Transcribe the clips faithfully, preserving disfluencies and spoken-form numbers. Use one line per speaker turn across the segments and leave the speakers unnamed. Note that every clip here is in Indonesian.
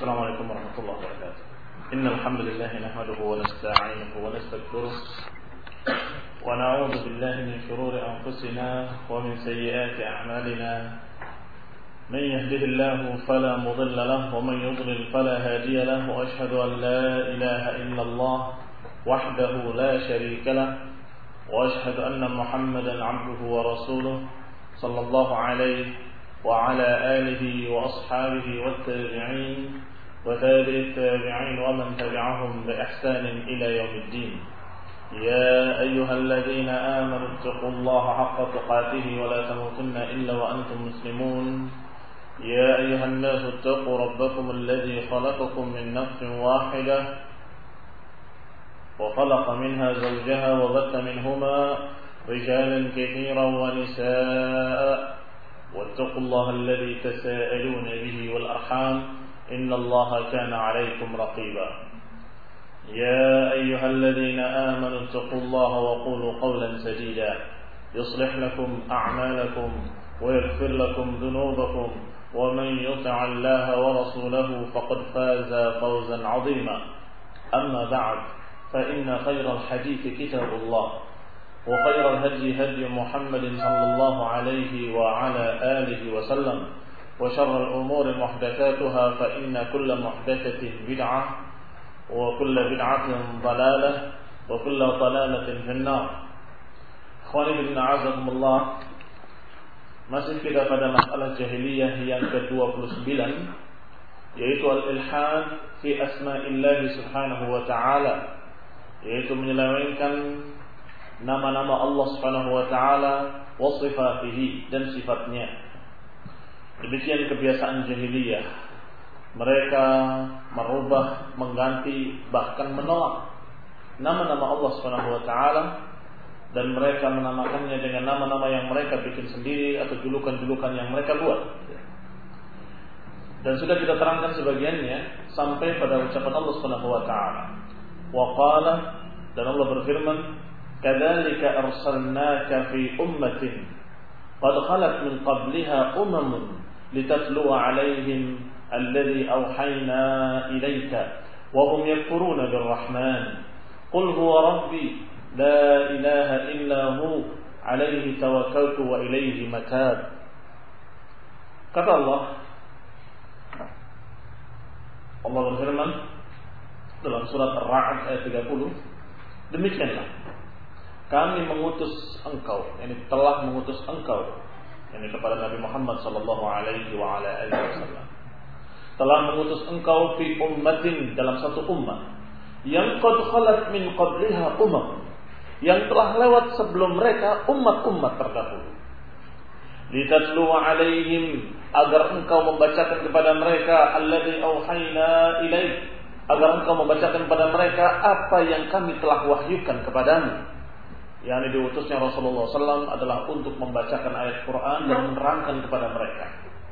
السلام عليكم ورحمة الله وبركاته. إن الحمد لله نحمده ونستعينه ونستغفره ونعوذ بالله من شرور أنفسنا ومن سيئات أعمالنا. من يهده الله فلا مضل له ومن يضلل فلا هادي له، وأشهد أن لا إله إلا الله وحده لا شريك له، وأشهد أن محمدا عبده ورسوله صلى الله عليه وعلى آله وأصحابه والتابعين وتابع التابعين ومن تبعهم بإحسان إلى يوم الدين. يا أيها الذين آمنوا اتقوا الله حق تقاته ولا تموتن إلا وأنتم مسلمون. يا أيها الناس اتقوا ربكم الذي خلقكم من نفس واحدة وخلق منها زوجها وبث منهما رجالا كثيرا ونساء، واتقوا الله الذي تساءلون به والأرحام إن الله كان عليكم رقيبا. يا أيها الذين آمنوا اتقوا الله وقولوا قولا سديدا يصلح لكم أعمالكم ويغفر لكم ذنوبكم، ومن يطع الله ورسوله فقد فاز فوزا عظيما. أما بعد، فإن خير الحديث كتاب الله، وخير الهدي هدي محمد صلى الله عليه وعلى آله وسلم، وشر الأمور محدثاتها، فإن كل محدثة بدعة وكل بدعة ضلالة وكل ضلالة في النار. Ikhwani fillah, azakumullah. Masih kita pada masalah jahiliyah yang ke-dua puluh sembilan, yaitu al-ilhad fi asma'illah subhanahu wa ta'ala, yaitu menyelewengkan nama-nama Allah subhanahu wa ta'ala wa sifatihi, dan sifatnya. Demikian kebiasaan jahiliyah. Mereka merubah, mengganti, bahkan menolak nama-nama Allah subhanahu wa ta'ala, dan mereka menamakannya dengan nama-nama yang mereka bikin sendiri atau julukan-julukan yang mereka buat. Dan sudah kita terangkan sebagiannya sampai pada ucapan Allah subhanahu wa ta'ala. Wa qala, dan Allah berfirman, kadzalika arsalnaka fi ummatin qad khalat min qabliha umamun litatluwa 'alaihim alladhi awhayna ilayka wa hum yakfuruna birrahman qul huwa rabbi la ilaha illa hu 'alaihi tawakkaltu wa ilayhi matab. Kata Allah Allah berfirman dalam surat Ar-Ra'd ayat tiga puluh, demikianlah kami mengutus engkau, yani telah mengutus engkau, yani kepada Nabi Muhammad sallallahu alaihi wa ala alihi wasallam, telah mengutus engkau fi ummatin, dalam satu ummah, yang qad khalat min qabliha umam, yang telah lewat sebelum mereka umat-umat terdahulu. Litatlu alaihim, agar engkau membacakan kepada mereka alladzi auhayna ilaik, agar engkau membacakan kepada mereka apa yang kami telah wahyukan kepadamu. Yang diutusnya Rasulullah sallallahu alaihi wasallam adalah untuk membacakan ayat Quran dan menerangkan kepada mereka.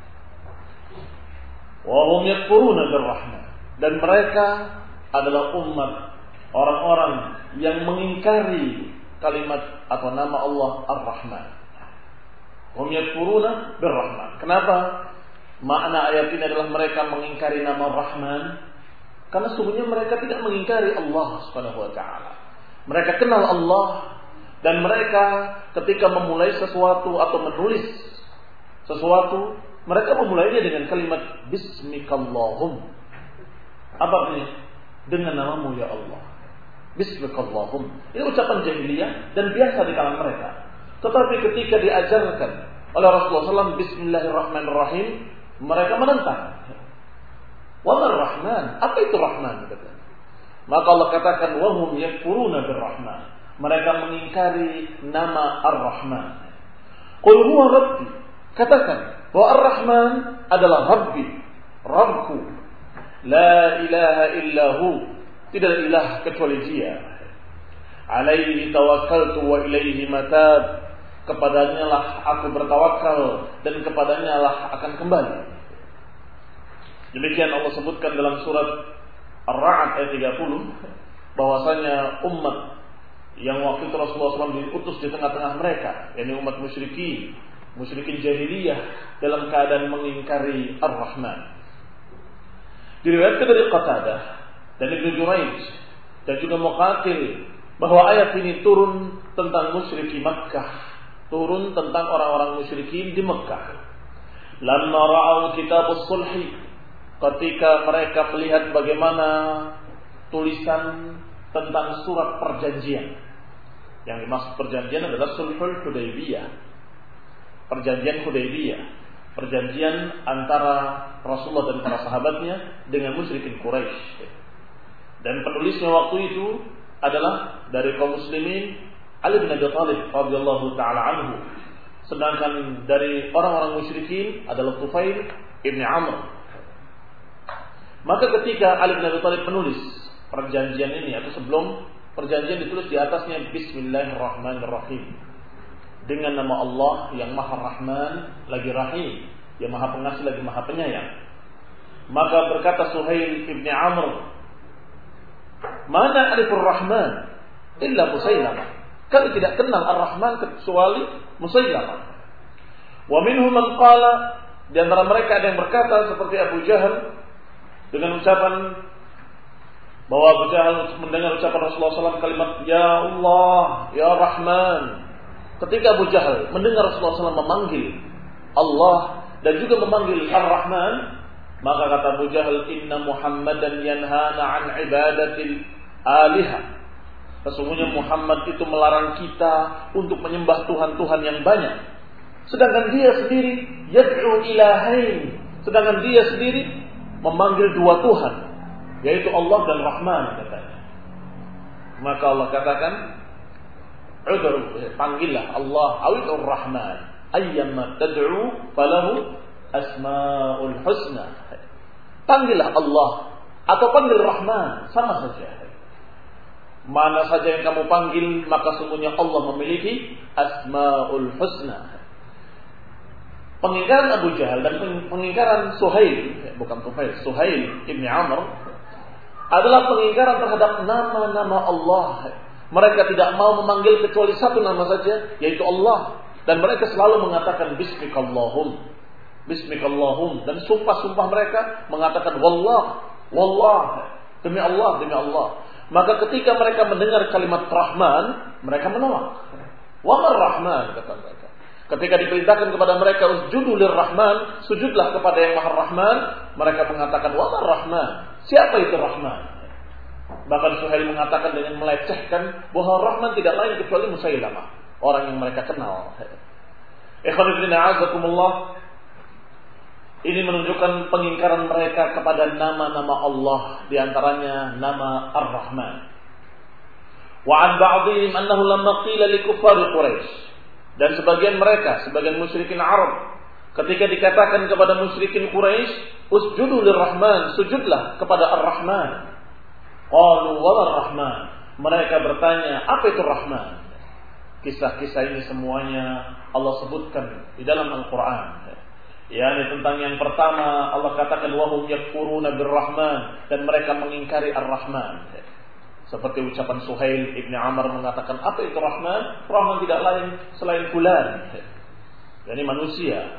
Wa hum yakfuruna birrahman, dan mereka adalah umat orang-orang yang mengingkari kalimat atau nama Allah Ar-Rahman. Hum yakfuruna birrahman. Kenapa makna ayat ini adalah mereka mengingkari nama Rahman? Karena sungguhnya mereka tidak mengingkari Allah Subhanahu wa taala. Mereka kenal Allah, dan mereka ketika memulai sesuatu atau menulis sesuatu, mereka memulainya dengan kalimat Bismikallahum. Apa artinya? Dengan namamu ya Allah. Bismikallahum. Ini ucapan jahiliyah dan biasa di kalangan mereka. Tetapi ketika diajarkan oleh Rasulullah sallallahu alaihi wasallam Bismillahirrahmanirrahim, mereka menentang. Wa Rahman, apa itu Rahman? Maka Allah katakan wa hum yakfuruna birrahman. Mereka mengingkari nama Ar-Rahman. Qul huwa rabbi, katakan bahwa Ar-Rahman adalah Rabbi, Rabbku. La ilaha illahu, tidak ilah kecuali Dia. Alaihi tawakkaltu wa ilaihi matab, kepadanya lah aku bertawakal dan kepadanya lah akan kembali. Demikian Allah sebutkan dalam surat Ar-Ra'd ayat tiga puluh, bahwasanya umat yang waktu itu Rasulullah shallallahu alaihi wasallam diutus di tengah-tengah mereka, yakni umat musyrikin, musyrikin jahiliyah, dalam keadaan mengingkari Ar-Rahman. Diriwayatkan dari Qatadah dan Ibnu Jurayj dan juga Muqatil bahwa ayat ini turun tentang musyrikin Makkah, turun tentang orang-orang musyrikin di Makkah. Lamma ra'au kitabus sulhi, ketika mereka melihat bagaimana tulisan tentang surat perjanjian. Yang dimaksud perjanjian adalah Sulhul Hudaybiyah, perjanjian Hudaybiyah, perjanjian antara Rasulullah dan para sahabatnya dengan musyrikin Quraisy. Dan penulisnya waktu itu adalah dari kaum muslimin Ali bin Abi Thalib radhiyallahu taala anhu. Sedangkan dari orang-orang musyrikin adalah Tufail ibn Amr. Maka ketika Ali bin Abi Thalib menulis perjanjian ini, atau sebelum perjanjian ditulis di atasnya Bismillahirrahmanirrahim, dengan nama Allah yang Maha Rahman lagi Rahim, yang Maha Pengasih lagi Maha Penyayang. Maka berkata Suhail ibn Amr, "Mana arifur Rahman illa Musailamah." Kami tidak kenal Ar-Rahman kecuali Musailamah. Wa minhum man qala, di antara mereka ada yang berkata seperti Abu Jahal dengan ucapan bahwa Abu Jahal mendengar ucapan Rasulullah shallallahu alaihi wasallam kalimat Ya Allah, Ya Rahman. Ketika Abu Jahal mendengar Rasulullah shallallahu alaihi wasallam memanggil Allah dan juga memanggil Ar-Rahman, maka kata Abu Jahal, Inna Muhammadan yanhana an ibadatil alihah. Sesungguhnya Muhammad itu melarang kita untuk menyembah Tuhan-Tuhan yang banyak. Sedangkan dia sendiri yad'u ilahain, sedangkan dia sendiri memanggil dua Tuhan, yaitu Allah dan Rahman katanya. Maka Allah katakan, ud'u, panggillah Allah, awidur Rahman, ayyamma tad'u falahu asmaul husna. Panggillah Allah atau panggil Rahman, sama saja. Mana saja yang kamu panggil, maka sungguhnya Allah memiliki asmaul husna. Pengingkaran Abu Jahal dan pengingkaran Suhail, bukan Tufail, Suhail ibn Amr, adalah pengingkaran terhadap nama-nama Allah. Mereka tidak mau memanggil kecuali satu nama saja, yaitu Allah. Dan mereka selalu mengatakan Bismikallahum, Bismikallahum. Dan sumpah-sumpah mereka mengatakan Wallah, Wallah, demi Allah, demi Allah. Maka ketika mereka mendengar kalimat Rahman, mereka menolak. Wa mar Rahman, kata mereka. Ketika diperintahkan kepada mereka usjudu lirrahman, sujudlah kepada yang Maha Rahman, mereka mengatakan wa mar Rahman. Siapa itu Rahman? Bahkan Suhail mengatakan dengan melecehkan bahwa Rahman tidak lain kecuali Musailamah, orang yang mereka kenal. Ikhwan fillah a'azakumullah. Ini menunjukkan pengingkaran mereka kepada nama-nama Allah, di antaranya nama Ar-Rahman. Wa an ba'dihim annahu lamma qila li kuffar Quraisy, dan sebagian mereka, sebagian musyrikin Arab, ketika dikatakan kepada musyrikin Quraisy, usjudu lirrahman, sujudlah kepada Ar-Rahman. Qalu wa ar-Rahman, mereka bertanya, apa itu Rahman? Kisah-kisah ini semuanya Allah sebutkan di dalam Al-Quran. Yani tentang yang pertama Allah katakan wahum yakfuruna birrahman, dan mereka mengingkari Ar-Rahman. Seperti ucapan Suhail ibn Amr mengatakan, apa itu Rahman? Rahman tidak lain selain fulan, yani manusia.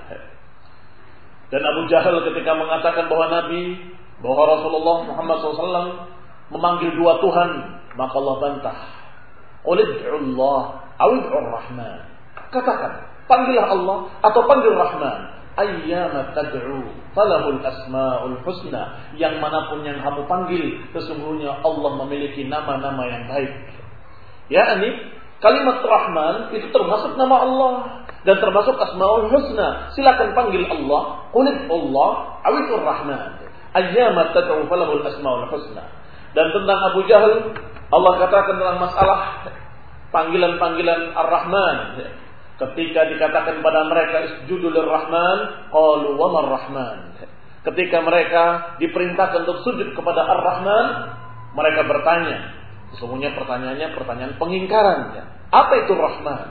Dan Abu Jahal ketika mengatakan bahwa Nabi, bahwa Rasulullah Muhammad shallallahu alaihi wasallam memanggil dua Tuhan, maka Allah bantah, Qulid'ullah awid'ur Rahman. Katakan, panggillah Allah atau panggil Rahman. Ayyama tad'u falahul asmaul husna. Yang manapun yang kamu panggil, sesungguhnya Allah memiliki nama-nama yang baik. Ya, ini kalimat Rahman itu termasuk nama Allah dan termasuk asmaul husna. Silakan panggil Allah, qulid Allah awidur Rahman. Ayyama tad'u falahul asmaul husna. Dan tentang Abu Jahal, Allah katakan tentang masalah panggilan-panggilan Ar-Rahman. Ketika dikatakan kepada mereka isjudu lirrahman, qalu wa mar Rahman. Ketika mereka diperintahkan untuk sujud kepada Ar-Rahman, mereka bertanya, sesungguhnya pertanyaannya pertanyaan pengingkaran. Apa itu Rahman?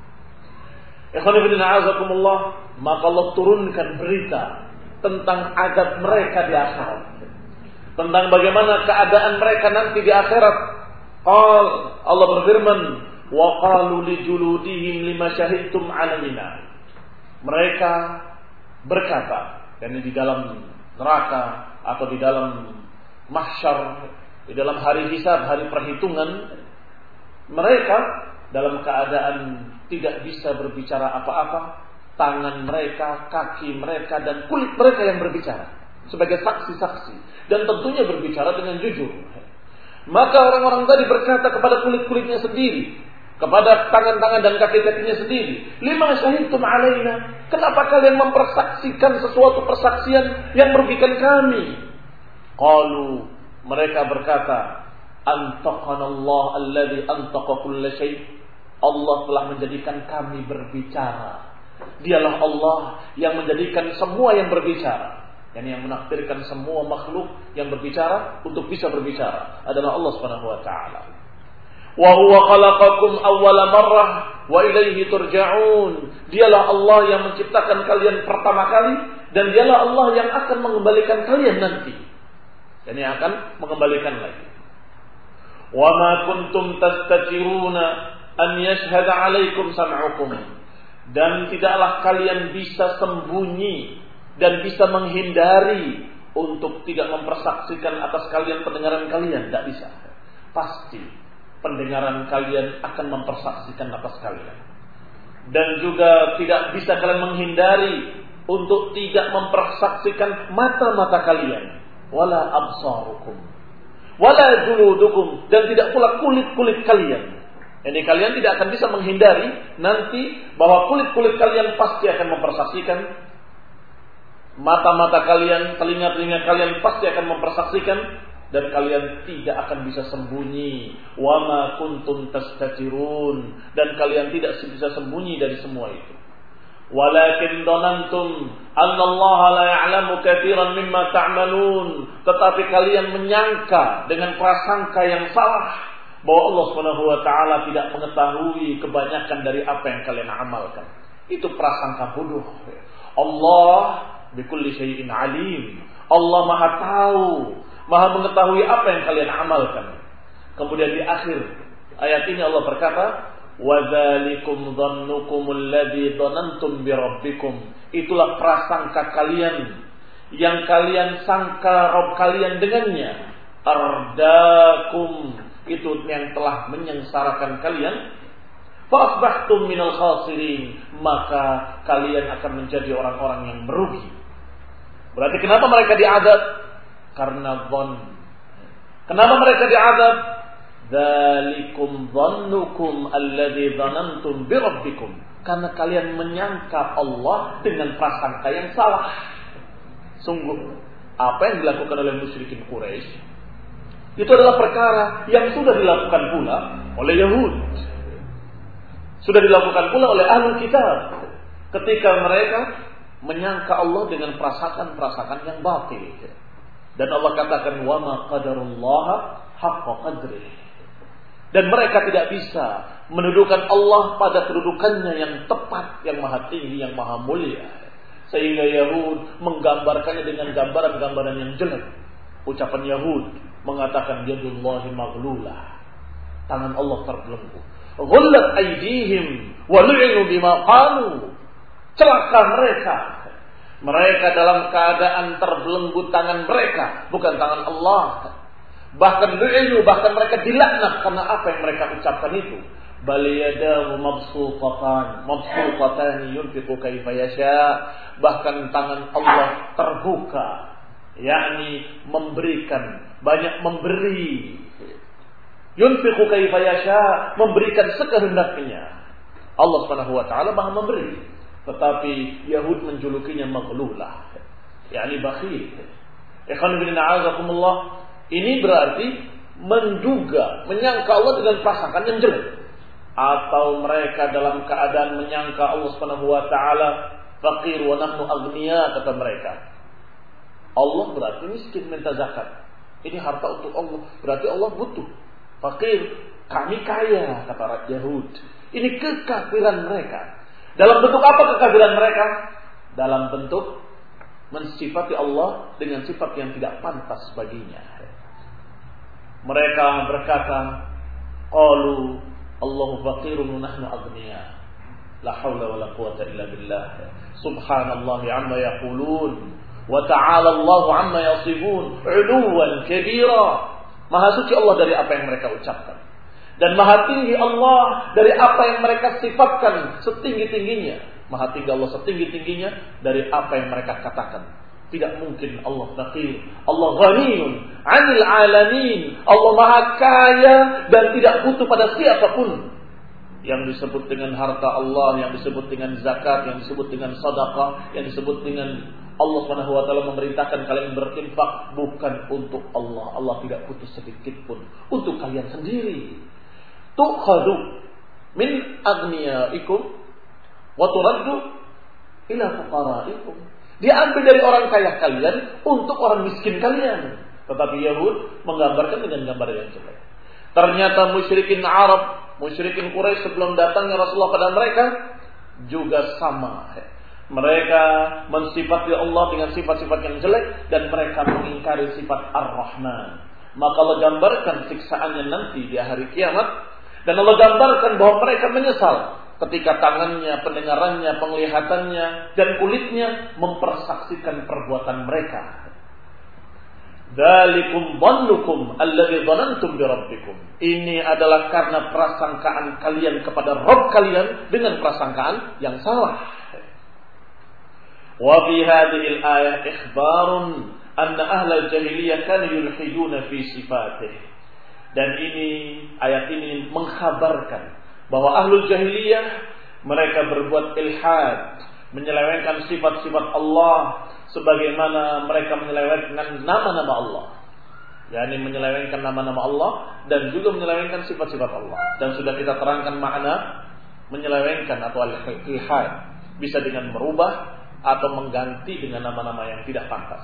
Ikhwan fillah a'azakumullah, maka Allah turunkan berita tentang adab mereka di akhirat, tentang bagaimana keadaan mereka nanti di akhirat. Qal, Allah berfirman, wa qalu li juludihim lima syahidtum alaina. Mereka berkata, dan di dalam neraka atau di dalam mahsyar, di dalam hari hisab, hari perhitungan, mereka dalam keadaan tidak bisa berbicara apa-apa, tangan mereka, kaki mereka, dan kulit mereka yang berbicara sebagai saksi-saksi, dan tentunya berbicara dengan jujur. Maka orang-orang tadi berkata kepada kulit-kulitnya sendiri, kepada tangan-tangan dan kaki-kakinya sendiri, lima syahidtum alaina, kenapa kalian mempersaksikan sesuatu persaksian yang merugikan kami? Qalu, mereka berkata, antaqana Allah alladhi antaqa kulla syai'. Allah telah menjadikan kami berbicara. Dialah Allah yang menjadikan semua yang berbicara, yakni yang menakdirkan semua makhluk yang berbicara untuk bisa berbicara adalah Allah Subhanahu wa taala. Wa huwa khalaqakum awwala marrah wa ilaihi turja'un. Dialah Allah yang menciptakan kalian pertama kali, dan dialah Allah yang akan mengembalikan kalian nanti. Yani akan mengembalikan lagi. Wa ma kuntum tastatiruna an yashhada 'alaikum sam'ukum. Dan tidaklah kalian bisa sembunyi dan bisa menghindari untuk tidak mempersaksikan atas kalian pendengaran kalian. Tidak bisa. Pasti pendengaran kalian akan mempersaksikan atas kalian. Dan juga tidak bisa kalian menghindari untuk tidak mempersaksikan mata-mata kalian. Wala absarukum wala juludukum, dan tidak pula kulit-kulit kalian. Ini kalian tidak akan bisa menghindari nanti bahwa kulit-kulit kalian pasti akan mempersaksikan, mata-mata kalian, telinga-telinga kalian pasti akan mempersaksikan, dan kalian tidak akan bisa sembunyi. Wa ma kuntum tastatirun, dan kalian tidak bisa sembunyi dari semua itu. Walakin dhanantum anna Allah la ya'lamu katsiran mimma ta'malun, tetapi kalian menyangka dengan prasangka yang salah bahwa Allah Subhanahu wa taala tidak mengetahui kebanyakan dari apa yang kalian amalkan. Itu prasangka bodoh. Allah bikulli syai'in alim. Allah Maha tahu, Maha mengetahui apa yang kalian amalkan. Kemudian di akhir ayat ini Allah berkata, wa dzalikum dhannukumul ladzi dhanantum bi rabbikum. Itulah prasangka kalian yang kalian sangka Rabb kalian dengannya. Ardakum, itu yang telah menyengsarakan kalian. Fa asbahtum minal khasirin, maka kalian akan menjadi orang-orang yang merugi. Berarti kenapa mereka diazab? Karena dhon. Kenapa mereka diazab? Dzalikum dhannukum alladzi dhanantum bi rabbikum. Karena kalian menyangka Allah dengan prasangka yang salah. Sungguh, apa yang dilakukan oleh musyrikin Quraisy itu adalah perkara yang sudah dilakukan pula oleh Yahudi. Sudah dilakukan pula oleh Ahlul Kitab ketika mereka menyangka Allah dengan prasangka-prasangka yang batil. Dan Allah katakan, wa ma qadarullaha haqqa qadrihi. Dan mereka tidak bisa mendudukan Allah pada kedudukannya yang tepat, yang maha tinggi, yang maha mulia. Sehingga Yahud menggambarkannya dengan gambaran-gambaran yang jelek. Ucapan Yahud mengatakan yadullahi maghlulah, tangan Allah terbelenggu. Ghullat aydihim wa lu'inu bima qalu. Celaka mereka. Mereka dalam keadaan terbelenggu tangan mereka, bukan tangan Allah. Bahkan lu'inu, bahkan mereka dilaknat karena apa yang mereka ucapkan itu. Bal yadahu mabsuutatan, mabsuutatan yunfiqu kaifa yasha. Bahkan tangan Allah terbuka, yakni memberikan, banyak memberi. Yunfiqu kaifa yasha, memberikan sekehendaknya. Allah Subhanahu wa taala Maha memberi, tetapi Yahud menjulukinya maghlulah, yakni bakhil. Ikhwan fillah a'azakumullah. Ini berarti menduga, menyangka Allah dengan prasangka yang jelek. Atau mereka dalam keadaan menyangka Allah Subhanahu wa taala faqir wa nahnu aghnia, kata mereka. Allah berarti miskin minta zakat. Ini harta untuk Allah, berarti Allah butuh. Fakir, kami kaya, kata Yahud. Ini kekafiran mereka. Dalam bentuk apa kekafiran mereka? Dalam bentuk mensifati Allah dengan sifat yang tidak pantas baginya. Mereka berkata, qalu Allahu faqirun wa nahnu aghnia. La haula wala quwwata illa billah. Subhanallahi amma yaqulun. Wa ta'ala Allahu 'amma yasifun 'uluwan kabira. Maha suci Allah dari apa yang mereka ucapkan. Dan maha tinggi Allah dari apa yang mereka sifatkan setinggi-tingginya. Maha tinggi Allah setinggi-tingginya dari apa yang mereka katakan. Tidak mungkin Allah faqir. Allah ghaniyun 'anil 'alamin. Allah maha kaya dan tidak butuh pada siapapun. Yang disebut dengan harta Allah, yang disebut dengan zakat, yang disebut dengan sedekah, yang disebut dengan Allah Subhanahu wa taala memerintahkan kalian berinfak bukan untuk Allah. Allah tidak butuh sedikit pun untuk kalian sendiri. Tukhadu min aghniyaikum wa turaddu ila fuqaraikum. Diambil dari orang kaya kalian untuk orang miskin kalian. Tetapi Yahud menggambarkan dengan gambar yang jelek. Ternyata musyrikin Arab, musyrikin Quraisy sebelum datangnya Rasulullah pada mereka juga sama. Mereka mensifati Allah dengan sifat-sifat yang jelek dan mereka mengingkari sifat Ar-Rahman. Maka Allah gambarkan siksaannya nanti di hari kiamat dan Allah gambarkan bahwa mereka menyesal ketika tangannya, pendengarannya, penglihatannya dan kulitnya mempersaksikan perbuatan mereka. Dzalikum dhannukum alladzi dhanantum bi rabbikum. Ini adalah karena prasangkaan kalian kepada Rabb kalian dengan prasangkaan yang salah. Wa fi hadhihi al-ayah ikhbarun anna ahla al-jahiliyah kanu yulhiduna fi sifatih. Dan ini ayat ini mengkhabarkan bahwa ahlul jahiliyah mereka berbuat ilhad, menyelewengkan sifat-sifat Allah sebagaimana mereka menyelewengkan nama-nama Allah. yakni menyelewengkan nama-nama Allah dan juga menyelewengkan sifat-sifat Allah. Dan sudah kita terangkan makna menyelewengkan atau al-ilhad, bisa dengan merubah atau mengganti dengan nama-nama yang tidak pantas.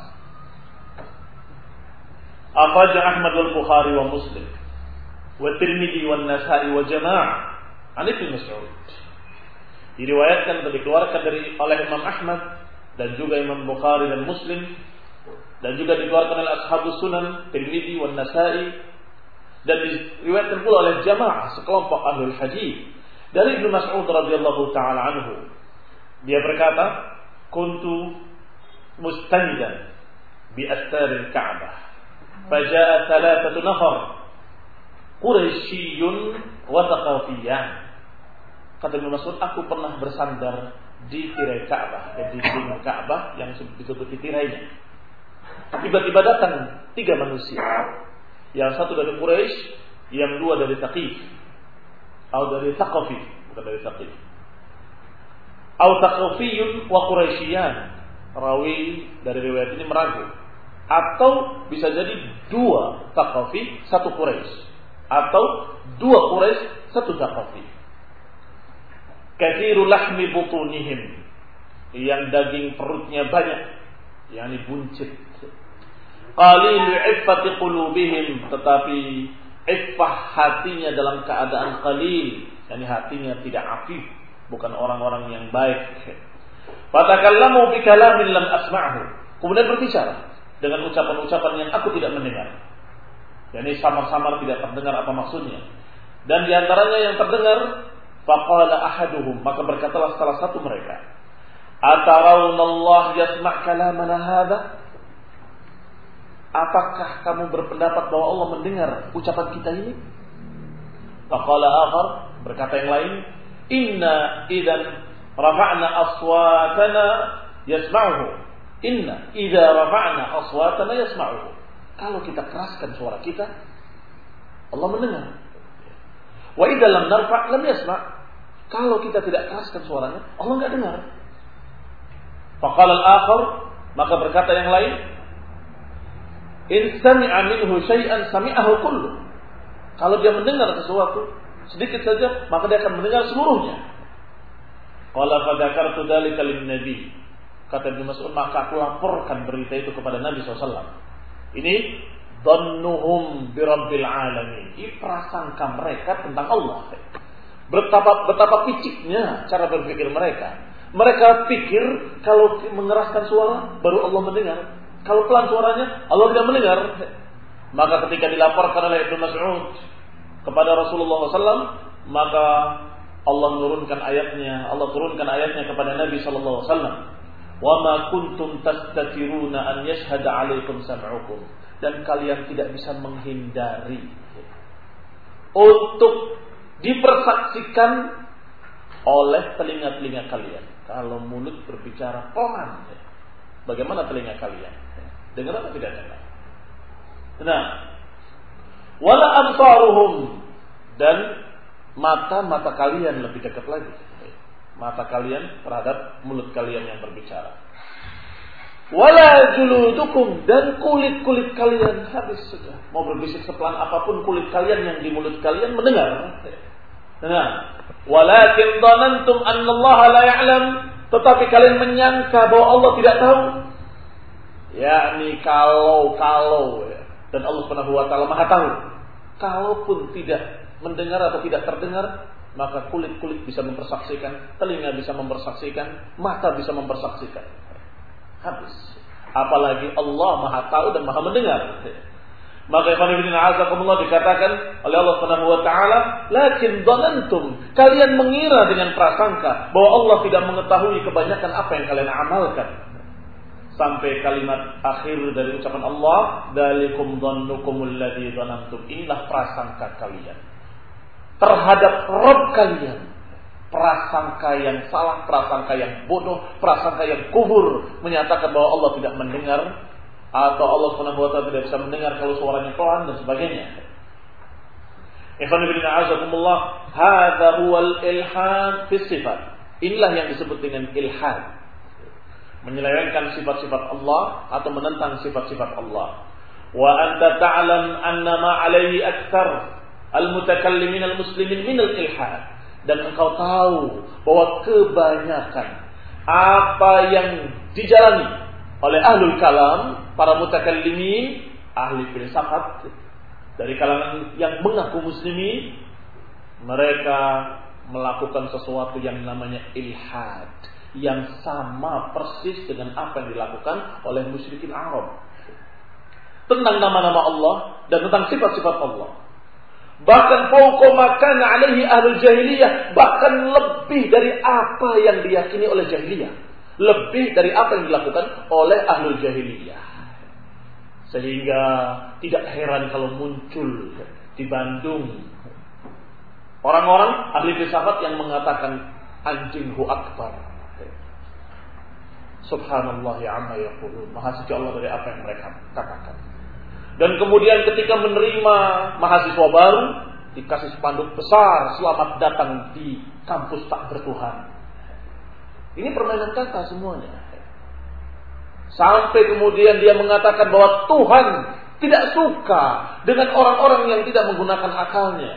Akhraja Ahmad wal Bukhari wa Muslim wa Tirmidzi wa Nasa'i wa Jama'ah an Ibnu Mas'ud. Diriwayatkan atau dikeluarkan dari oleh Imam Ahmad dan juga Imam Bukhari dan Muslim, dan juga dikeluarkan oleh Ashabus Sunan, Tirmidzi wa Nasa'i, dan diriwayatkan pula oleh jamaah sekelompok ahlul hadis dari Ibnu Mas'ud radhiyallahu taala anhu. Dia berkata, "Kuntu mustanidan bi astaril Ka'bah, faja'a thalathatu nafar Quraisyiyun wa Thaqafiyyan." Kata Ibnu Mas'ud, aku pernah bersandar di tirai Ka'bah, di dinding Ka'bah yang disebut tirainya. Tiba-tiba datang tiga manusia. Yang satu dari Quraisy, yang dua dari Thaqif, atau dari Thaqafi, bukan dari Thaqif. Atau Thaqafiyun wa Quraisyiyan. Rawi dari riwayat ini meragu. Atau bisa jadi dua Thaqafi, satu Quraisy. Atau dua Quraisy, satu Thaqafi. Katsirul lahmi butunihim, yang daging perutnya banyak, yakni buncit. Qalil iffati qulubihim, tetapi iffah hatinya dalam keadaan qalil, yakni hatinya tidak afif, bukan orang-orang yang baik. Fatakallamu bi kalamin lam asma'hu, kemudian berbicara dengan ucapan-ucapan yang aku tidak mendengar. Yakni samar-samar tidak terdengar apa maksudnya. Dan di antaranya yang terdengar, faqala ahaduhum, maka berkatalah salah satu mereka, atarawna Allah yasma' kalamana hadza? Apakah kamu berpendapat bahwa Allah mendengar ucapan kita ini? Faqala akhar, berkata yang lain, inna idzan rafa'na aswatana yasma'uhu. Inna idza rafa'na aswatana yasma'uhu. Kalau kita keraskan suara kita, Allah mendengar. Wa idza lam narfa' lam yasma'. Kalau kita tidak keraskan suaranya, Allah enggak dengar. Faqala al-akhar, maka berkata yang lain, in sami'a minhu syai'an sami'ahu kullu. Kalau dia mendengar sesuatu sedikit saja, maka dia akan mendengar seluruhnya. Qala fa dzakartu dzalika lin-nabi. Kata Ibnu Mas'ud, maka aku laporkan berita itu kepada Nabi sallallahu alaihi wasallam. Ini dhannuhum bi rabbil alamin. Ini prasangka mereka tentang Allah. Betapa betapa piciknya cara berpikir mereka. Mereka pikir kalau mengeraskan suara baru Allah mendengar. Kalau pelan suaranya Allah tidak mendengar. Maka ketika dilaporkan oleh Ibnu Mas'ud kepada Rasulullah sallallahu alaihi wasallam, maka Allah menurunkan ayatnya, Allah turunkan ayatnya kepada Nabi sallallahu alaihi wasallam. Wa ma kuntum tastatiruna an yashhada 'alaikum sam'ukum. Dan kalian tidak bisa menghindari untuk dipersaksikan oleh telinga-telinga kalian. Kalau mulut berbicara pelan, bagaimana telinga kalian? Dengar atau tidak dengar? Nah, wala absaruhum, dan mata-mata kalian lebih dekat lagi. Mata kalian terhadap mulut kalian yang berbicara. Wala juludukum, dan kulit-kulit kalian habis sudah. Mau berbisik sepelan apapun, kulit kalian yang di mulut kalian mendengar. Nah, walakin dhanantum annallaha la ya'lam, tetapi kalian menyangka bahwa Allah tidak tahu. Yakni kalau-kalau ya. Dan Allah Subhanahu wa taala Maha tahu. Kalaupun tidak mendengar atau tidak terdengar, maka kulit-kulit bisa mempersaksikan, telinga bisa mempersaksikan, mata bisa mempersaksikan. Habis. Apalagi Allah Maha tahu dan Maha mendengar. Maka ikhwan fillah azakumullah dikatakan oleh Allah Subhanahu wa taala, lakin dhanantum, kalian mengira dengan prasangka bahwa Allah tidak mengetahui kebanyakan apa yang kalian amalkan. Sampai kalimat akhir dari ucapan Allah, dzalikum dhannukumul ladzi dhanantum, inilah prasangka kalian terhadap Rabb kalian. Prasangka yang salah, prasangka yang bodoh, prasangka yang kufur, menyatakan bahwa Allah tidak mendengar, atau Allah Subhanahu wa taala tidak bisa mendengar kalau suaranya pelan dan sebagainya. Ikhwan fillah azakumullah, hadza huwal ilhad fi sifat. Inilah yang disebut dengan ilhad. Menyelewengkan sifat-sifat Allah atau menentang sifat-sifat Allah. Wa anta ta'lam anna ma 'alaihi aktsar al-mutakallimin al-muslimin min al-ilhad. Dan engkau tahu bahwa kebanyakan apa yang dijalani oleh ahlul kalam, para mutakallimin, ahli filsafat dari kalangan yang mengaku muslimin, mereka melakukan sesuatu yang namanya ilhad, yang sama persis dengan apa yang dilakukan oleh musyrikin Arab tentang nama-nama Allah dan tentang sifat-sifat Allah. Bahkan fauqa ma kana alaihi ahlul jahiliyah, bahkan lebih dari apa yang diyakini oleh jahiliyah, lebih dari apa yang dilakukan oleh ahlul jahiliyah. Sehingga tidak heran kalau muncul di Bandung orang-orang ahli filsafat yang mengatakan anjinghu akbar. Subhanallah amma yaqulun, maha suci Allah dari apa yang mereka katakan. Dan kemudian ketika menerima mahasiswa baru, dikasih spanduk besar, selamat datang di kampus tak bertuhan. Ini permainan kata semuanya. Sampai kemudian dia mengatakan bahwa Tuhan tidak suka dengan orang-orang yang tidak menggunakan akalnya.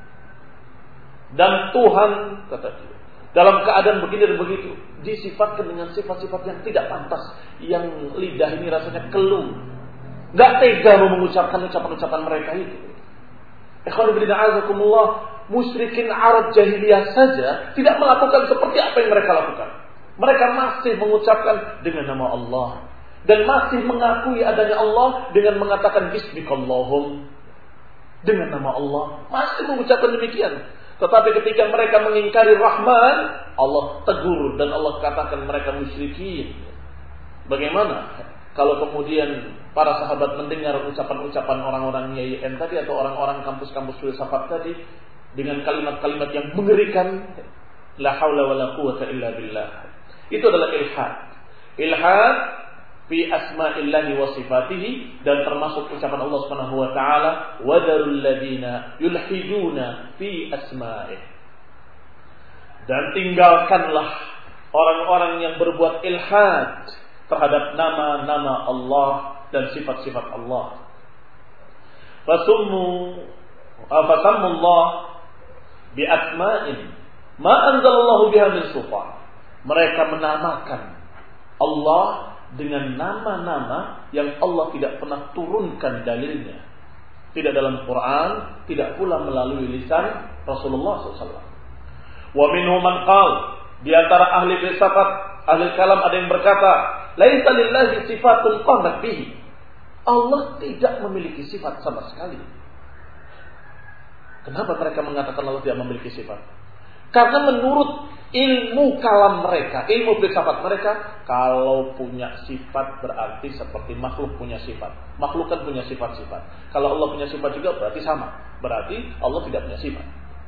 Dan Tuhan, kata dia, dalam keadaan begini dan begitu, disifatkan dengan sifat-sifat yang tidak pantas, yang lidah ini rasanya keluh, gak tega mau mengucapkan ucapan-ucapan mereka itu. Ikhwan fillah azakumullah, musyrikin Arab jahiliyah saja tidak melakukan seperti apa yang mereka lakukan. Mereka masih mengucapkan dengan nama Allah dan masih mengakui adanya Allah dengan mengatakan bismikallahum, dengan nama Allah, masih mengucapkan demikian. Tetapi ketika mereka mengingkari Rahman, Allah tegur dan Allah katakan mereka musyrikin. Bagaimana kalau kemudian para sahabat mendengar ucapan-ucapan orang-orang Y I N tadi atau orang-orang kampus-kampus filsafat tadi dengan kalimat-kalimat yang mengerikan, la haula wala quwwata illa billah. Itu adalah ilhad. Ilhad fi asma'illahi wa sifatihi, dan termasuk ucapan Allah Subhanahu wa taala, wa darul ladina yulhiduna fi asma'ihi. Dan tinggalkanlah orang-orang yang berbuat ilhad terhadap nama-nama Allah dan sifat-sifat Allah. Fasummu fasammullah bi asma'in ma anzalallahu biha min sultan. Mereka menamakan Allah dengan nama-nama yang Allah tidak pernah turunkan dalilnya. Tidak dalam Quran, tidak pula melalui lisan Rasulullah shallallahu alaihi wasallam. Wa minhum man qala, di antara ahli filsafat, ahli kalam ada yang berkata, laisa lillahi sifatun qamat bihi. Allah tidak memiliki sifat sama sekali. Kenapa mereka mengatakan Allah tidak memiliki sifat?
Karena menurut ilmu kalam mereka, ilmu filsafat mereka, kalau punya sifat berarti seperti makhluk punya sifat. Makhluk kan punya sifat-sifat. Kalau Allah punya sifat juga berarti sama. Berarti Allah tidak punya sifat.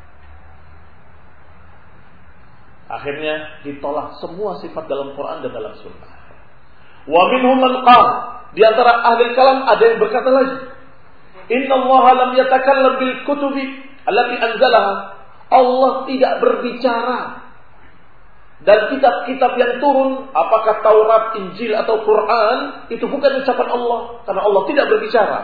Akhirnya ditolak semua sifat dalam Quran dan dalam Sunnah. Wa minhum man qala, di antara ahli kalam ada yang berkata lagi, Inna Allah lam yatakallam bil kutubi allati anzalaha. Allah tidak berbicara. Dan kitab-kitab yang turun, apakah Taurat, Injil atau Quran, itu bukan ucapan Allah, karena Allah tidak berbicara.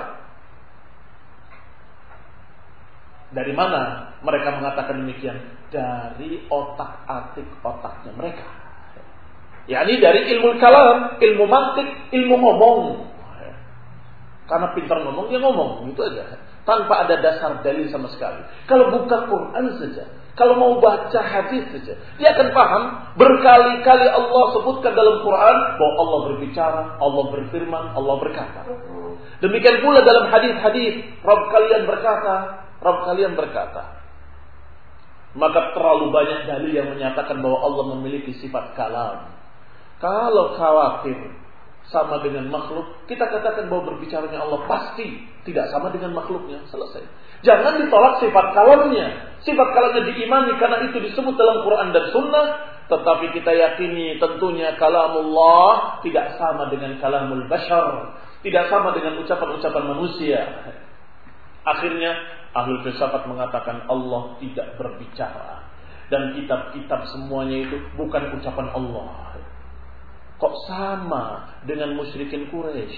Dari mana mereka mengatakan demikian? Dari otak-atik otaknya mereka. yakni dari ilmu kalam, ilmu mantik, ilmu ngomong. Karena pintar ngomong, dia ngomong, gitu aja. Tanpa ada dasar dalil sama sekali. Kalau buka Quran saja, kalau mau baca hadis saja, dia akan paham. Berkali-kali Allah sebutkan dalam Quran bahwa Allah berbicara, Allah berfirman, Allah berkata. Demikian pula dalam hadis-hadis, Rabb kalian berkata, Rabb kalian berkata. Maka terlalu banyak dalil yang menyatakan bahwa Allah memiliki sifat kalam. Kalau khawatir sama dengan makhluk, kita katakan bahwa berbicaranya Allah pasti tidak sama dengan makhluknya. Selesai. Jangan ditolak sifat kalamnya. Sifat kalamnya diimani karena itu disebut dalam Quran dan Sunnah. Tetapi kita yakini tentunya kalamullah tidak sama dengan kalamul bashar. Tidak sama dengan ucapan-ucapan manusia. Akhirnya ahli filsafat mengatakan Allah tidak berbicara. Dan kitab-kitab semuanya itu bukan ucapan Allah. Kok sama dengan musyrikin Quraisy?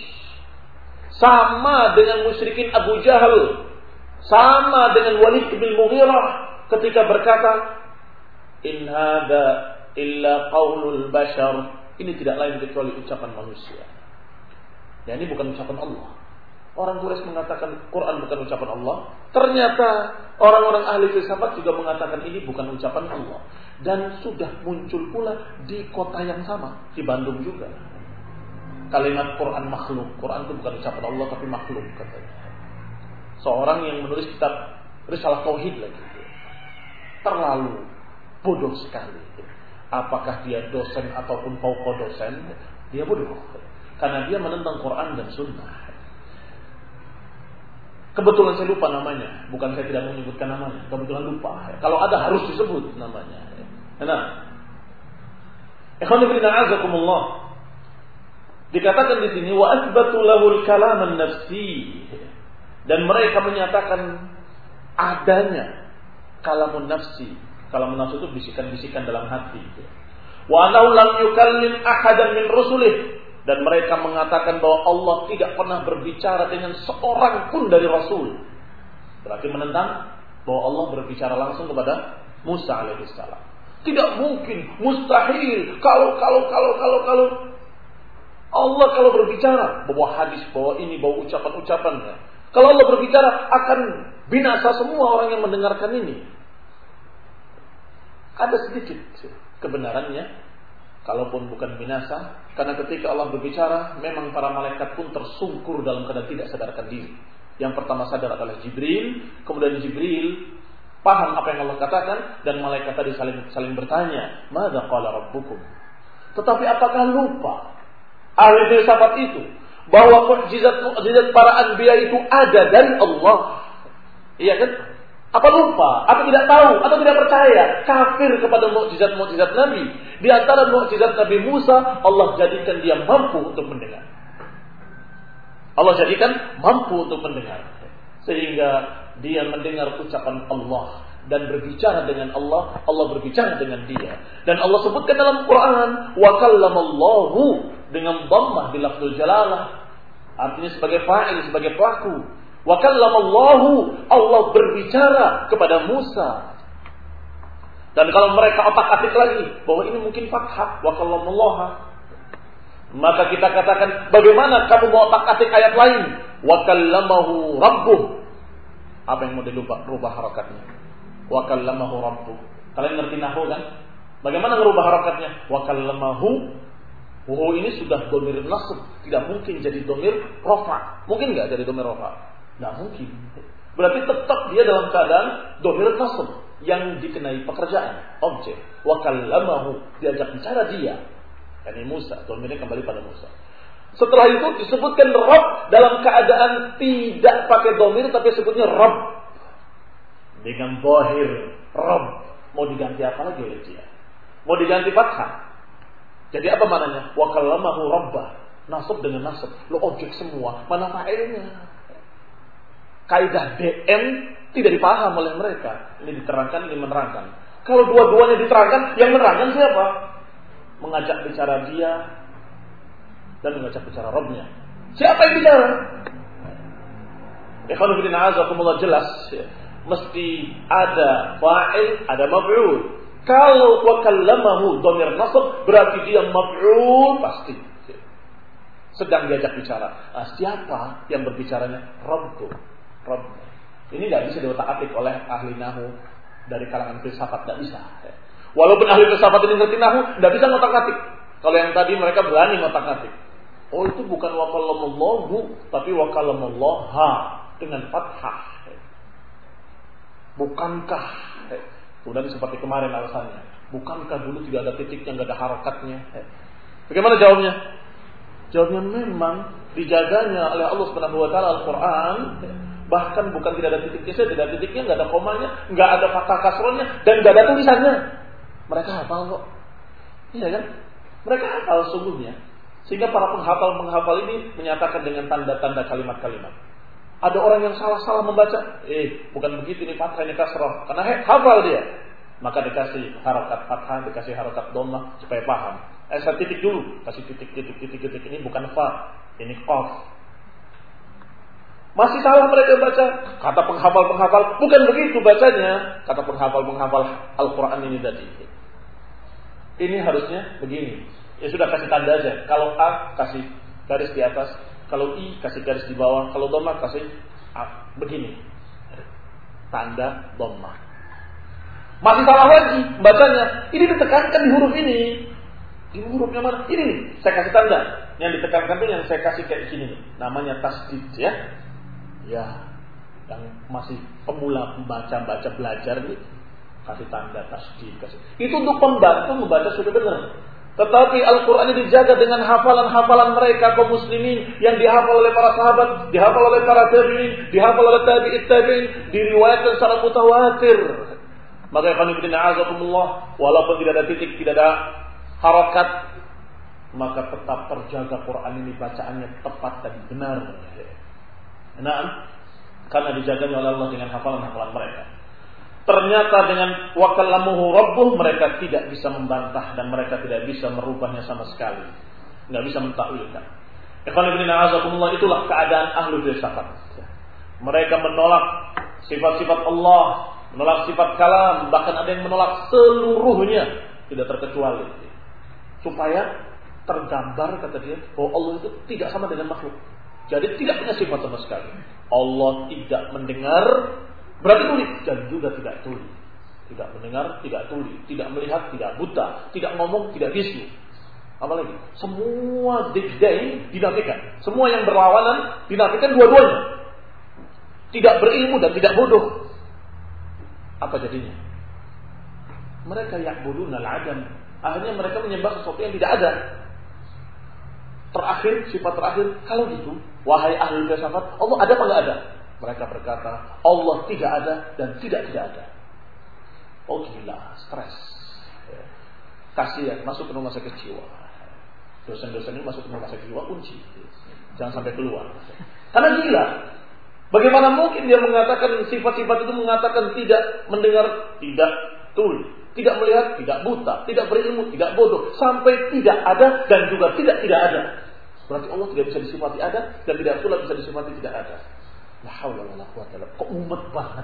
Sama dengan musyrikin Abu Jahal. Sama dengan Walid bin Mughirah ketika berkata, In hada illa qaulul bashar. Ini tidak lain kecuali ucapan manusia. Ya, ini bukan ucapan Allah. Orang Quraisy mengatakan Quran bukan ucapan Allah. Ternyata orang-orang ahli filsafat juga mengatakan ini bukan ucapan Allah. Dan sudah muncul pula di kota yang sama, di Bandung juga. Kalimat Quran makhluk. Quran itu bukan ucapan Allah tapi makhluk katanya. Seorang yang menulis kitab Risalah Tauhid lagi. Terlalu bodoh sekali. Apakah dia dosen ataupun pauko dosen? Dia bodoh. Karena dia menentang Quran dan Sunnah. Kebetulan saya lupa namanya. Bukan saya tidak menyebutkan namanya. Kebetulan lupa. Kalau ada harus disebut namanya. Nah, ikhwan fillah a'azakumullah. Dikatakan di sini wa asbatu lahul kalam an-nafsi. Dan mereka menyatakan adanya kalamun nafsi. Kalamun nafsi itu bisikan-bisikan dalam hati. Wa annahu lam yukallim ahadan min rusulih. Dan mereka mengatakan bahwa Allah tidak pernah berbicara dengan seorang pun dari Rasul. Berarti menentang bahwa Allah berbicara langsung kepada Musa alaihissalam. Tidak mungkin, mustahil. Kalau, kalau, kalau, kalau, kalau Allah kalau berbicara, bawa hadis, bawa ini, bawa ucapan-ucapannya. Kalau Allah berbicara akan binasa semua orang yang mendengarkan ini. Ada sedikit kebenarannya. Kalaupun bukan binasa, karena ketika Allah berbicara, memang para malaikat pun tersungkur dalam keadaan tidak sadarkan diri. Yang pertama sadar adalah Jibril, kemudian Jibril paham apa yang Allah katakan, dan malaikat tadi saling saling bertanya, "Madza qala rabbukum?" Tetapi apakah lupa ahli filsafat itu bahwa mukjizat-mukjizat para anbiya itu ada dari Allah? Iya kan? Apa lupa? Atau tidak tahu? Atau tidak percaya? Kafir kepada mukjizat-mukjizat Nabi. Di antara mukjizat Nabi Musa, Allah jadikan dia mampu untuk mendengar. Allah jadikan mampu untuk mendengar. Sehingga dia mendengar ucapan Allah. Dan berbicara dengan Allah. Allah berbicara dengan dia. Dan Allah sebutkan dalam Quran, wa kallamallahu, dengan dhammah di lafzul jalalah. Artinya sebagai fa'il, sebagai pelaku. Wa kallamallahu, Allah berbicara kepada Musa. Dan kalau mereka otak-atik lagi bahwa ini mungkin fathah, wa kallamallahu, maka kita katakan, bagaimana kamu mau otak-atik ayat lain? Wa kallamahu rabbuh. Apa yang mau dirubah rubah harakatnya? Wa kallamahu rabbuh. Kalian ngerti nahwu kan? Bagaimana merubah harakatnya? Wa kallamahu. Oh, ini sudah dhamir nasb, tidak mungkin jadi dhamir rafa. Mungkin enggak jadi dhamir rafa? Tidak mungkin. Berarti tetap dia dalam keadaan dhamir nasb. yang dikenai pekerjaan, objek. Wa kallamahu, diajak bicara dia. Yani Musa, domirnya kembali pada Musa. Setelah itu disebutkan Rabb dalam keadaan tidak pakai domir tapi sebutnya Rabb. Dengan zahir Rabb. Mau diganti apa lagi oleh dia? Mau diganti fathah. Jadi apa maknanya? Wa kallamahu rabbah. Nasab dengan nasab. Lo objek semua. Mana fa'ilnya? Kaidah D M tidak dipaham oleh mereka. Ini diterangkan, ini menerangkan. Kalau dua-duanya diterangkan, yang menerangkan siapa? Mengajak bicara dia dan mengajak bicara Rabbnya. Siapa yang bicara? Ikhwan fillah azakumullah, jelas ya. Mesti ada fa'il, ada maf'ul. Kalau wa kallamahu dhamir nasab, berarti dia maf'ul pasti. Sedang diajak bicara. Nah, siapa yang berbicaranya? Rabbu. Rabb. Ini tidak bisa diotak-atik oleh ahli nahu dari kalangan filsafat, tidak bisa. Walaupun ahli filsafat ini ngerti nahu, tidak bisa ngotak-atik. Kalau yang tadi mereka berani ngotak-atik. Oh, itu bukan wa kallamallahu, tapi wa kallamallaha dengan fathah. Bukankah? Kemudian seperti kemarin alasannya. Bukankah dulu tidak ada titiknya, tidak ada harakatnya? Bagaimana jawabnya? Jawabnya memang dijaganya oleh Allah Subhanahu Wa Taala Al-Quran. Bahkan bukan tidak ada titiknya, tidak ada titiknya, nggak ada komanya, nggak ada fathah kasrohnya, dan nggak ada tulisannya. Mereka hafal kok, iya kan? Mereka hafal sungguhnya. Sehingga para penghafal-penghafal ini menyatakan dengan tanda-tanda kalimat-kalimat. Ada orang yang salah-salah membaca, eh bukan begitu, ini fathah, ini kasroh, karena he, hafal dia. Maka dikasih harokat fathah, dikasih harokat dhammah supaya paham. Eh saya titik dulu, kasih titik, titik, titik, titik. Ini bukan fa, ini qaf. Masih salah mereka baca. Kata penghafal-penghafal, bukan begitu bacanya. Kata penghafal-penghafal Al-Quran ini tadi. Ini harusnya begini. Ya sudah, kasih tanda aja. Kalau A, kasih garis di atas. Kalau I, kasih garis di bawah. Kalau dhammah, kasih A. Begini. Tanda dhammah. Masih salah lagi bacanya. Ini ditekankan di huruf ini. Di hurufnya mana? Ini nih, saya kasih tanda. Yang ditekankan itu yang saya kasih kayak sini nih. Namanya tasdid ya. Ya, yang masih pemula membaca, baca, belajar nih, kasih tanda tasdid, kasih. Itu untuk pembantu membaca sudah benar. Tetapi Al-Quran ini dijaga dengan hafalan-hafalan mereka kaum muslimin yang dihafal oleh para sahabat, dihafal oleh para tabi'in, dihafal oleh tabi'it tabi'in, diriwayatkan secara mutawatir. Maka ikhwan fillah azakumullah, walaupun tidak ada titik, tidak ada harakat, maka tetap terjaga Quran ini bacaannya tepat dan benar. Nah, karena dijaganya oleh Allah dengan hafalan-hafalan mereka. Ternyata dengan wa kallamuhu rabbuh, mereka tidak bisa membantah dan mereka tidak bisa merubahnya sama sekali. Tidak bisa mentakwilkan. Ikhwan fillah azakumullah, itulah keadaan ahlu filsafat. Mereka menolak sifat-sifat Allah, menolak sifat kalam, bahkan ada yang menolak seluruhnya, tidak terkecuali. Supaya tergambar, kata dia, bahwa Allah itu tidak sama dengan makhluk. Jadi tidak punya sifat sama sekali. Allah tidak mendengar, berarti tuli, dan juga tidak tuli. Tidak mendengar, tidak tuli. Tidak melihat, tidak buta. Tidak ngomong, tidak bisu. Apalagi? Semua dikdai dinafikan. Semua yang berlawanan dinafikan dua-duanya. Tidak berilmu dan tidak bodoh. Apa jadinya? Mereka ya'buduna al-'adam. Akhirnya mereka menyembah sesuatu yang tidak ada. Terakhir, sifat terakhir, kalau gitu, wahai ahli filsafat, Allah ada apa enggak ada? Mereka berkata, Allah tidak ada dan tidak tidak ada. Oh gila, stres. Kasihan, masuk ke rumah sakit jiwa. Dosen-dosen ini masuk ke rumah sakit jiwa, kunci. Jangan sampai keluar. Karena gila. Bagaimana mungkin dia mengatakan sifat-sifat itu mengatakan tidak mendengar, tidak tuli, tidak melihat, tidak buta, tidak berilmu, tidak bodoh, sampai tidak ada dan juga tidak tidak ada. Berarti Allah tidak bisa disifati ada dan tidak pula bisa disifati tidak ada. La haula wala quwwata illa billah. Kok umat banget.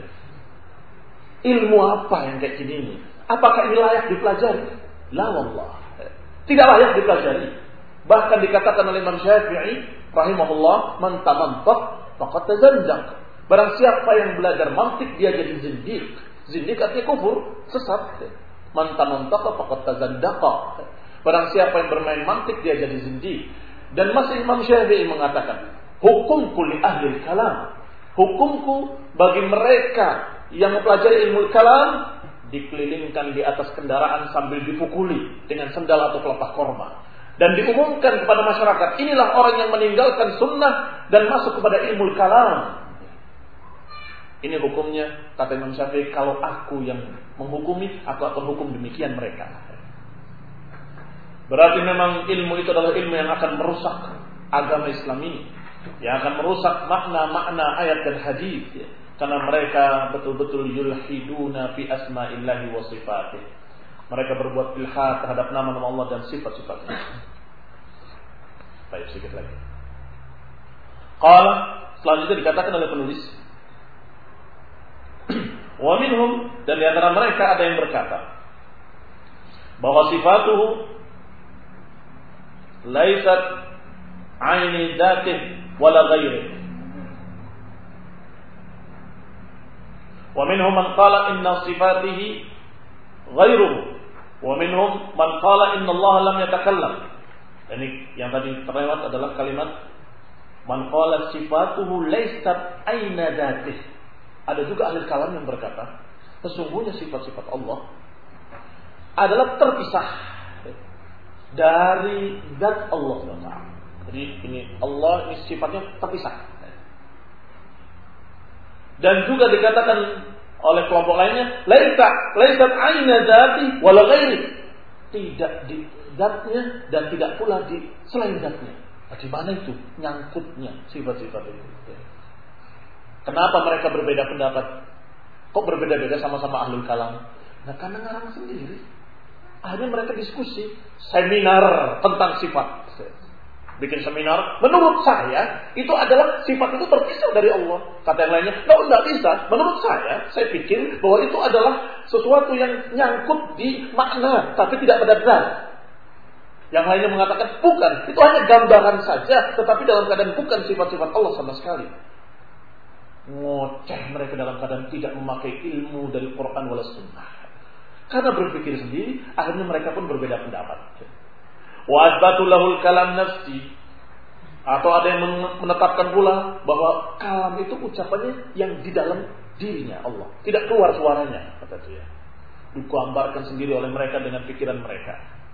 Ilmu apa yang kayak gini ini? Apakah ini layak dipelajari? La wallah. Tidak layak dipelajari. Bahkan dikatakan oleh Imam Syafi'i rahimahullah, man tamantaq faqad tazandaq. Barang siapa yang belajar mantik dia jadi zindiq. Zindiq artinya kufur, sesat. Man tamantaqa faqad tazandaqa. Barang siapa yang bermain mantik dia jadi zindiq. Dan masih Imam Syafi'i mengatakan, hukumku li ahli kalam. Hukumku bagi mereka yang mempelajari ilmu kalam dikelilingkan di atas kendaraan sambil dipukuli dengan sendal atau pelepah korma. Dan diumumkan kepada masyarakat, inilah orang yang meninggalkan sunnah dan masuk kepada ilmu kalam. Ini hukumnya, kata Imam Syafi'i, kalau aku yang menghukumi, aku akan hukum demikian mereka. Berarti memang ilmu itu adalah ilmu yang akan merusak agama Islam ini, yang akan merusak makna-makna ayat dan hadis, ya. Karena mereka betul-betul yulhiduna fi asma'illahi wa sifatih. Mereka berbuat ilhad terhadap nama-nama Allah dan sifat-sifatnya. Baik, sedikit lagi. Qala, selanjutnya dikatakan oleh penulis, wa minhum, dan di antara mereka ada yang berkata bahwa sifatuhu laisat aini dzatih wala ghairihi. Wa minhum man qala inna sifatihi ghairuhu wa minhum man qala inna Allah lam yatakallam. Ini yang tadi terlewat adalah kalimat man qala sifatuhu laisat aina dzatih. Ada juga ahli kalam yang berkata sesungguhnya sifat-sifat Allah adalah terpisah dari zat Allah subhanahu wa taala. Jadi ini Allah, ini sifatnya terpisah. Dan juga dikatakan oleh kelompok lainnya, laisa laisat aina dzati wala ghairi. Tidak di zatnya dan tidak pula di selain zatnya. Di mana itu nyangkutnya sifat-sifat itu? Kenapa mereka berbeda pendapat? Kok berbeda-beda sama-sama ahlul kalam? Nah, karena ngarang sendiri. Akhirnya mereka diskusi seminar tentang sifat. Bikin seminar, menurut saya itu adalah sifat itu terpisah dari Allah. Kata yang lainnya, no, tidak bisa. Menurut saya, saya pikir bahwa itu adalah sesuatu yang nyangkut di makna, tapi tidak pada zat. Yang lainnya mengatakan bukan, itu hanya gambaran saja, tetapi dalam keadaan bukan sifat-sifat Allah sama sekali. Ngoceh mereka dalam keadaan tidak memakai ilmu dari Quran wala sunnah. Karena berpikir sendiri, akhirnya mereka pun berbeda pendapat. Wa asbatu lahul kalam nafsi, atau ada yang menetapkan pula bahwa kalam itu ucapannya yang di dalam dirinya Allah, tidak keluar suaranya, kata dia. Digambarkan sendiri oleh mereka dengan pikiran mereka.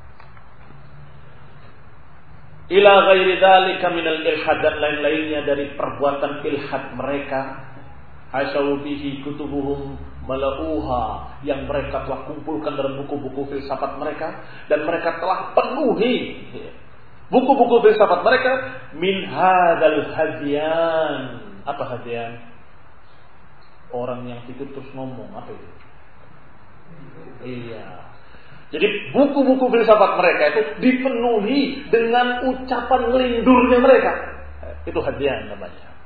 Ila ghairi dzalika minal ilhad, dan lain-lainnya dari perbuatan ilhad mereka. Hasyau bihi kutubuhum malauha, yang mereka telah kumpulkan dalam buku-buku filsafat mereka, dan mereka telah penuhi buku-buku filsafat mereka min hadzal hadiyan. Apa hadiyan? Orang yang tidur terus ngomong, apa itu? Iya. Jadi buku-buku filsafat mereka itu dipenuhi dengan ucapan ngelindurnya mereka. Itu hadiyan namanya.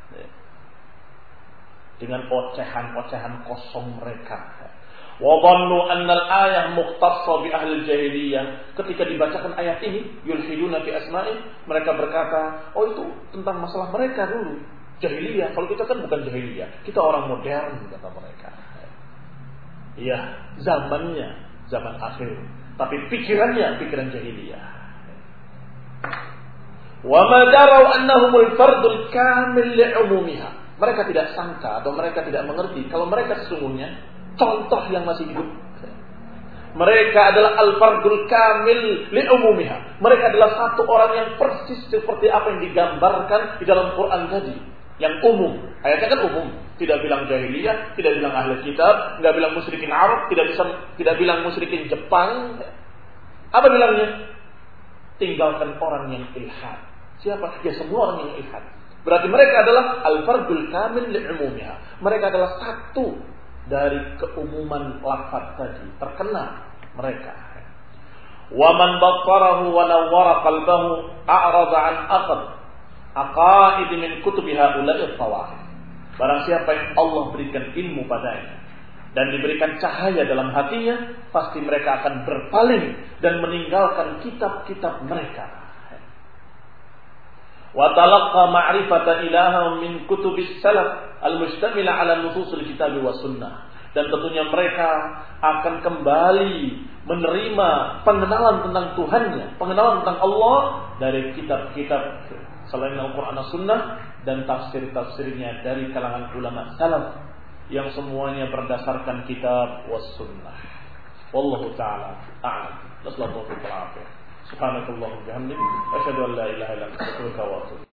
Dengan ocehan-ocehan kosong mereka. Wa dhannu anna al-ayah mukhtassa bi ahli jahiliyah. Ketika dibacakan ayat ini, yulhiduna fi asma'i, mereka berkata, oh itu tentang masalah mereka dulu, jahiliyah. Kalau kita kan bukan jahiliyah, kita orang modern, kata mereka. Iya, zamannya zaman akhir, tapi pikirannya pikiran jahiliyah. Wa ma daraw annahumul fardul kamil li'umumiha. Mereka tidak sangka atau mereka tidak mengerti kalau mereka sesungguhnya contoh yang masih hidup. Mereka adalah al-fardul kamil li'umumiha. Mereka adalah satu orang yang persis seperti apa yang digambarkan di dalam Quran tadi, yang umum. Ayatnya kan umum, tidak bilang jahiliyah, tidak bilang ahli kitab, tidak bilang musyrikin Arab, tidak bisa tidak bilang musyrikin Jepang. Apa bilangnya? Tinggalkan orang yang ilhad. Siapa? Ya semua orang yang ilhad. Berarti mereka adalah al-fardul kamil li'umumiha. Mereka adalah satu dari keumuman lafaz tadi, terkena mereka. Wa man battarahu wa nawwara qalbahu a'rada 'an aqd aqaid min kutubi haula'i tawahid. Barang siapa yang Allah berikan ilmu padanya dan diberikan cahaya dalam hatinya, pasti mereka akan berpaling dan meninggalkan kitab-kitab mereka. Wa talaqqa ma'rifata ilaha min kutubis salaf al-mustamila 'ala nususil kitab wa sunnah. Dan tentunya mereka akan kembali menerima pengenalan tentang Tuhannya, pengenalan tentang Allah dari kitab-kitab selain Al-Quran dan Sunnah, dan tafsir-tafsirnya dari kalangan ulama salaf yang semuanya berdasarkan kitab was sunnah. Wallahu ta'ala a'lam. Nasallahu alaihi wa sallam. Subhanakallahumma wa bihamdika asyhadu an la ilaha illa anta astaghfiruka wa atubu